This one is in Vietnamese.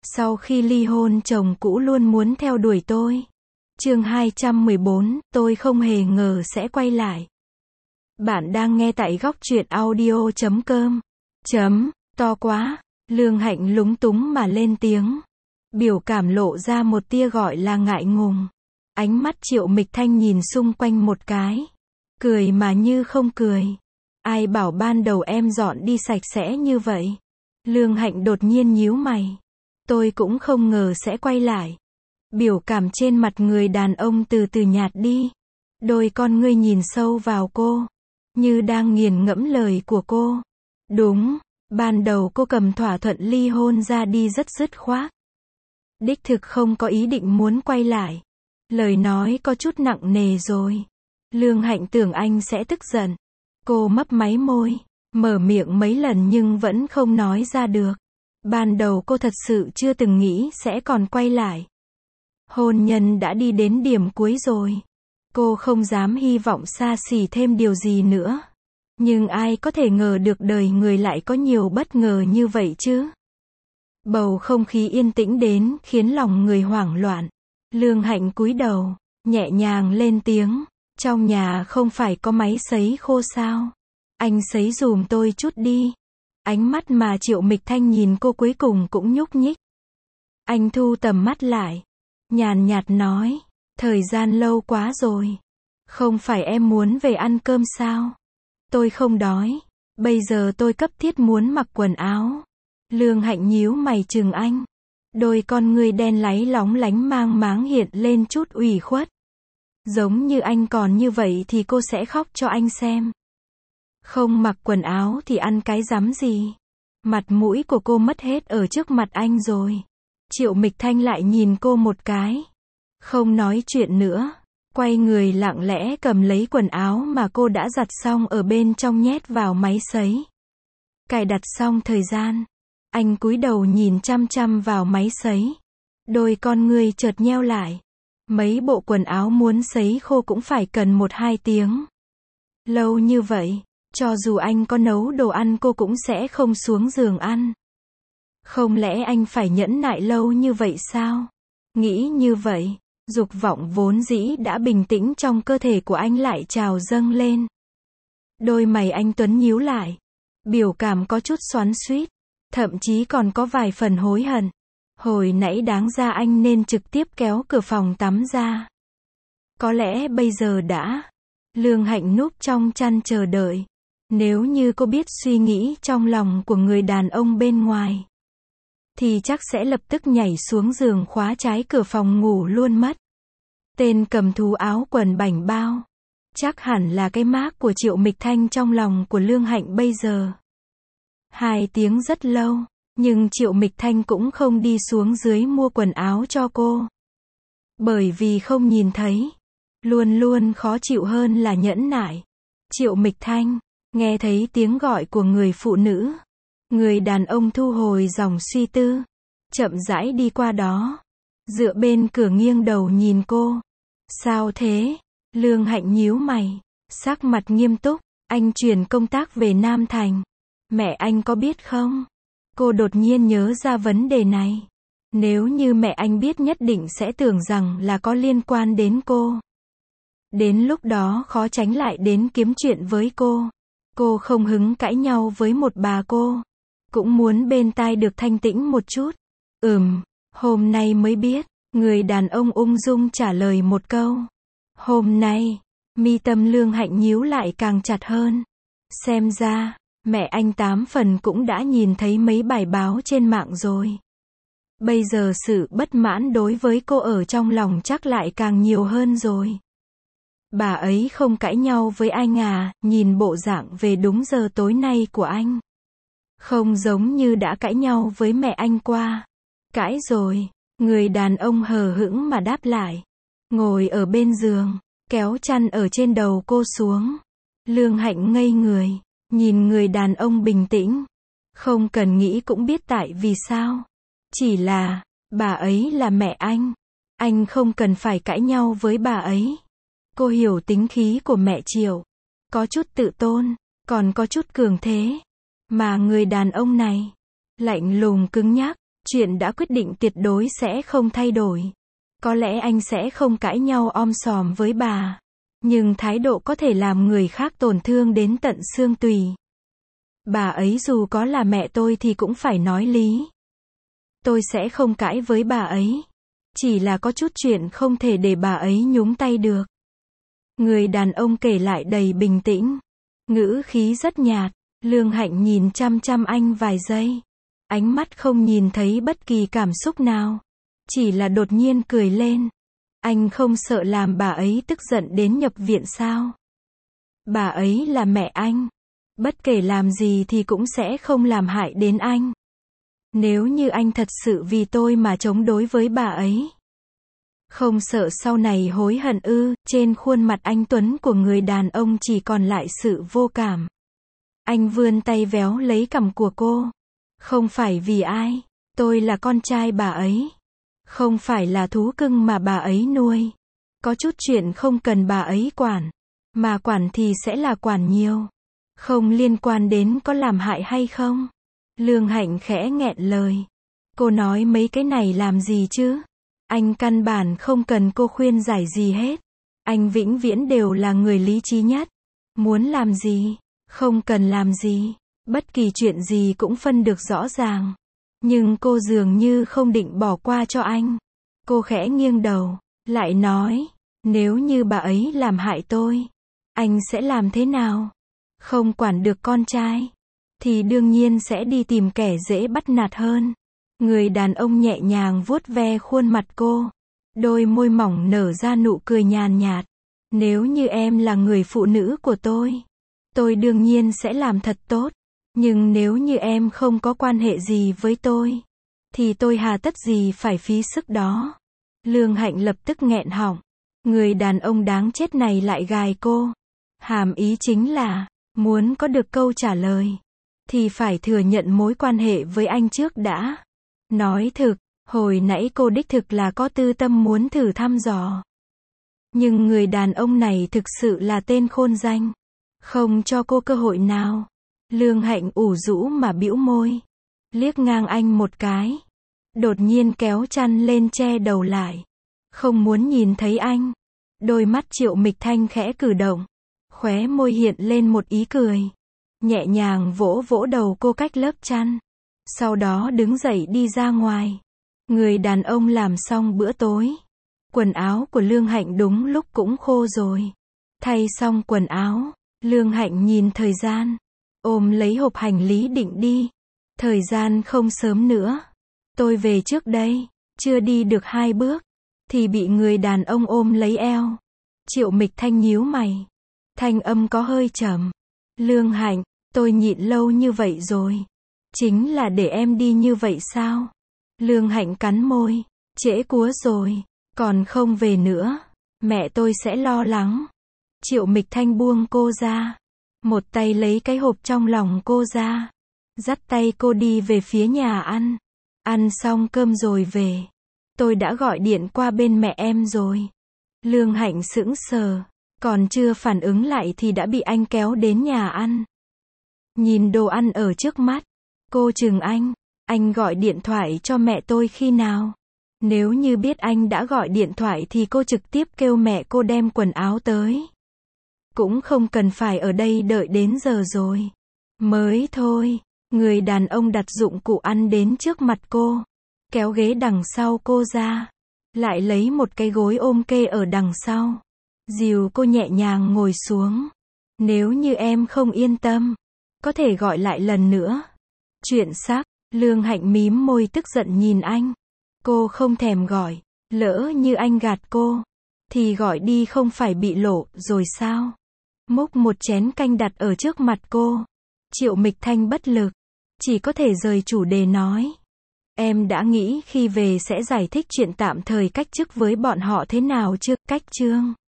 Sau khi ly hôn chồng cũ luôn muốn theo đuổi tôi. Chương 214, tôi không hề ngờ sẽ quay lại. Bạn đang nghe tại góc truyện audio.com. To quá. Lương Hạnh lúng túng mà lên tiếng. Biểu cảm lộ ra một tia gọi là ngại ngùng. Ánh mắt Triệu Mịch Thanh nhìn xung quanh một cái. Cười mà như không cười. Ai bảo ban đầu em dọn đi sạch sẽ như vậy? Lương Hạnh đột nhiên nhíu mày. Tôi cũng không ngờ sẽ quay lại. Biểu cảm trên mặt người đàn ông từ từ nhạt đi. Đôi con ngươi nhìn sâu vào cô, như đang nghiền ngẫm lời của cô. Đúng, ban đầu cô cầm thỏa thuận ly hôn ra đi rất dứt khoát. Đích thực không có ý định muốn quay lại. Lời nói có chút nặng nề rồi. Lương Hạnh tưởng anh sẽ tức giận. Cô mấp máy môi, mở miệng mấy lần nhưng vẫn không nói ra được. Ban đầu cô thật sự chưa từng nghĩ sẽ còn quay lại. Hôn nhân đã đi đến điểm cuối rồi. Cô không dám hy vọng xa xỉ thêm điều gì nữa. Nhưng ai có thể ngờ được đời người lại có nhiều bất ngờ như vậy chứ? Bầu không khí yên tĩnh đến khiến lòng người hoảng loạn. Lương Hạnh cúi đầu, nhẹ nhàng lên tiếng. Trong nhà không phải có máy sấy khô sao? Anh sấy giùm tôi chút đi. Ánh mắt mà Triệu Mịch Thanh nhìn cô cuối cùng cũng nhúc nhích. Anh thu tầm mắt lại. Nhàn nhạt nói. Thời gian lâu quá rồi. Không phải em muốn về ăn cơm sao? Tôi không đói. Bây giờ tôi cấp thiết muốn mặc quần áo. Lương Hạnh nhíu mày chừng anh. Đôi con ngươi đen láy lóng lánh mang máng hiện lên chút ủy khuất. Giống như anh còn như vậy thì cô sẽ khóc cho anh xem. Không mặc quần áo thì ăn cái rắm gì? Mặt mũi của cô mất hết ở trước mặt anh rồi. Triệu Mịch Thanh lại nhìn cô một cái. Không nói chuyện nữa. Quay người lặng lẽ cầm lấy quần áo mà cô đã giặt xong ở bên trong nhét vào máy sấy. Cài đặt xong thời gian. Anh cúi đầu nhìn chăm chăm vào máy sấy. Đôi con ngươi chợt nheo lại. Mấy bộ quần áo muốn sấy khô cũng phải cần 1-2 tiếng. Lâu như vậy, cho dù anh có nấu đồ ăn cô cũng sẽ không xuống giường ăn. Không lẽ anh phải nhẫn nại lâu như vậy sao? Nghĩ như vậy, dục vọng vốn dĩ đã bình tĩnh trong cơ thể của anh lại trào dâng lên. Đôi mày anh tuấn nhíu lại. Biểu cảm có chút xoắn xuýt. Thậm chí còn có vài phần hối hận. Hồi nãy đáng ra anh nên trực tiếp kéo cửa phòng tắm ra. Có lẽ bây giờ đã. Lương Hạnh núp trong chăn chờ đợi. Nếu như cô biết suy nghĩ trong lòng của người đàn ông bên ngoài, thì chắc sẽ lập tức nhảy xuống giường khóa trái cửa phòng ngủ luôn mất. Tên cầm thú áo quần bảnh bao. Chắc hẳn là cái mác của Triệu Mịch Thanh trong lòng của Lương Hạnh bây giờ. 2 tiếng rất lâu. Nhưng Triệu Mịch Thanh cũng không đi xuống dưới mua quần áo cho cô. Bởi vì không nhìn thấy. Luôn luôn khó chịu hơn là nhẫn nại. Triệu Mịch Thanh, nghe thấy tiếng gọi của người phụ nữ. Người đàn ông thu hồi dòng suy tư. Chậm rãi đi qua đó. Dựa bên cửa nghiêng đầu nhìn cô. Sao thế? Lương Hạnh nhíu mày. Sắc mặt nghiêm túc. Anh chuyển công tác về Nam Thành. Mẹ anh có biết không? Cô đột nhiên nhớ ra vấn đề này. Nếu như mẹ anh biết nhất định sẽ tưởng rằng là có liên quan đến cô. Đến lúc đó khó tránh lại đến kiếm chuyện với cô. Cô không hứng cãi nhau với một bà cô. Cũng muốn bên tai được thanh tĩnh một chút. Hôm nay mới biết. Người đàn ông ung dung trả lời một câu. Hôm nay, mi tâm Lương Hạnh nhíu lại càng chặt hơn. Xem ra, mẹ anh 8 phần cũng đã nhìn thấy mấy bài báo trên mạng rồi. Bây giờ sự bất mãn đối với cô ở trong lòng chắc lại càng nhiều hơn rồi. Bà ấy không cãi nhau với anh à? Nhìn bộ dạng về đúng giờ tối nay của anh. Không giống như đã cãi nhau với mẹ anh qua. Cãi rồi. Người đàn ông hờ hững mà đáp lại. Ngồi ở bên giường, kéo chăn ở trên đầu cô xuống. Lương Hạnh ngây người. Nhìn người đàn ông bình tĩnh. Không cần nghĩ cũng biết tại vì sao. Chỉ là, bà ấy là mẹ anh. Anh không cần phải cãi nhau với bà ấy. Cô hiểu tính khí của mẹ Triệu. Có chút tự tôn, còn có chút cường thế. Mà người đàn ông này, lạnh lùng cứng nhắc, Chuyện đã quyết định tuyệt đối sẽ không thay đổi. Có lẽ anh sẽ không cãi nhau om sòm với bà. Nhưng thái độ có thể làm người khác tổn thương đến tận xương tủy. Bà ấy dù có là mẹ tôi thì cũng phải nói lý. Tôi sẽ không cãi với bà ấy. Chỉ là có chút chuyện không thể để bà ấy nhúng tay được. Người đàn ông kể lại đầy bình tĩnh. Ngữ khí rất nhạt. Lương Hạnh nhìn chăm chăm anh vài giây. Ánh mắt không nhìn thấy bất kỳ cảm xúc nào. Chỉ là đột nhiên cười lên. Anh không sợ làm bà ấy tức giận đến nhập viện sao? Bà ấy là mẹ anh. Bất kể làm gì thì cũng sẽ không làm hại đến anh. Nếu như anh thật sự vì tôi mà chống đối với bà ấy. Không sợ sau này hối hận ư? Trên khuôn mặt anh tuấn của người đàn ông chỉ còn lại sự vô cảm. Anh vươn tay véo lấy cằm của cô. Không phải vì ai. Tôi là con trai bà ấy. Không phải là thú cưng mà bà ấy nuôi. Có chút chuyện không cần bà ấy quản. Mà quản thì sẽ là quản nhiều. Không liên quan đến có làm hại hay không. Lương Hạnh khẽ nghẹn lời. Cô nói mấy cái này làm gì chứ? Anh căn bản không cần cô khuyên giải gì hết. Anh vĩnh viễn đều là người lý trí nhất. Muốn làm gì? Không cần làm gì. Bất kỳ chuyện gì cũng phân được rõ ràng. Nhưng cô dường như không định bỏ qua cho anh. Cô khẽ nghiêng đầu, lại nói, nếu như bà ấy làm hại tôi, anh sẽ làm thế nào? Không quản được con trai, thì đương nhiên sẽ đi tìm kẻ dễ bắt nạt hơn. Người đàn ông nhẹ nhàng vuốt ve khuôn mặt cô. Đôi môi mỏng nở ra nụ cười nhàn nhạt. Nếu như em là người phụ nữ của tôi đương nhiên sẽ làm thật tốt. Nhưng nếu như em không có quan hệ gì với tôi, thì tôi hà tất gì phải phí sức đó. Lương Hạnh lập tức nghẹn họng. Người đàn ông đáng chết này lại gài cô. Hàm ý chính là, muốn có được câu trả lời, thì phải thừa nhận mối quan hệ với anh trước đã. Nói thực, hồi nãy cô đích thực là có tư tâm muốn thử thăm dò. Nhưng người đàn ông này thực sự là tên khôn danh. Không cho cô cơ hội nào. Lương Hạnh ủ rũ mà bĩu môi. Liếc ngang anh một cái. Đột nhiên kéo chăn lên che đầu lại. Không muốn nhìn thấy anh. Đôi mắt Triệu Mịch Thanh khẽ cử động. Khóe môi hiện lên một ý cười. Nhẹ nhàng vỗ vỗ đầu cô cách lớp chăn. Sau đó đứng dậy đi ra ngoài. Người đàn ông làm xong bữa tối. Quần áo của Lương Hạnh đúng lúc cũng khô rồi. Thay xong quần áo, Lương Hạnh nhìn thời gian. Ôm lấy hộp hành lý định đi. Thời gian không sớm nữa. Tôi về trước đây. Chưa đi được 2 bước. Thì bị người đàn ông ôm lấy eo. Triệu Mịch Thanh nhíu mày. Thanh âm có hơi trầm. Lương Hạnh, tôi nhịn lâu như vậy rồi. Chính là để em đi như vậy sao? Lương Hạnh cắn môi. Trễ quá rồi. Còn không về nữa. Mẹ tôi sẽ lo lắng. Triệu Mịch Thanh buông cô ra. Một tay lấy cái hộp trong lòng cô ra. Dắt tay cô đi về phía nhà ăn. Ăn xong cơm rồi về. Tôi đã gọi điện qua bên mẹ em rồi. Lương Hạnh sững sờ. Còn chưa phản ứng lại thì đã bị anh kéo đến nhà ăn. Nhìn đồ ăn ở trước mắt. Cô chừng anh. Anh gọi điện thoại cho mẹ tôi khi nào? Nếu như biết anh đã gọi điện thoại thì cô trực tiếp kêu mẹ cô đem quần áo tới. Cũng không cần phải ở đây đợi đến giờ rồi. Mới thôi. Người đàn ông đặt dụng cụ ăn đến trước mặt cô. Kéo ghế đằng sau cô ra. Lại lấy một cái gối ôm kê ở đằng sau. Dìu cô nhẹ nhàng ngồi xuống. Nếu như em không yên tâm, có thể gọi lại lần nữa. Chuyện sắc. Lương Hạnh mím môi tức giận nhìn anh. Cô không thèm gọi. Lỡ như anh gạt cô, thì gọi đi không phải bị lộ rồi sao? Múc một chén canh đặt ở trước mặt cô. Triệu Mịch Thanh bất lực. Chỉ có thể rời chủ đề nói. Em đã nghĩ khi về sẽ giải thích chuyện tạm thời cách chức với bọn họ thế nào chưa? Cách chương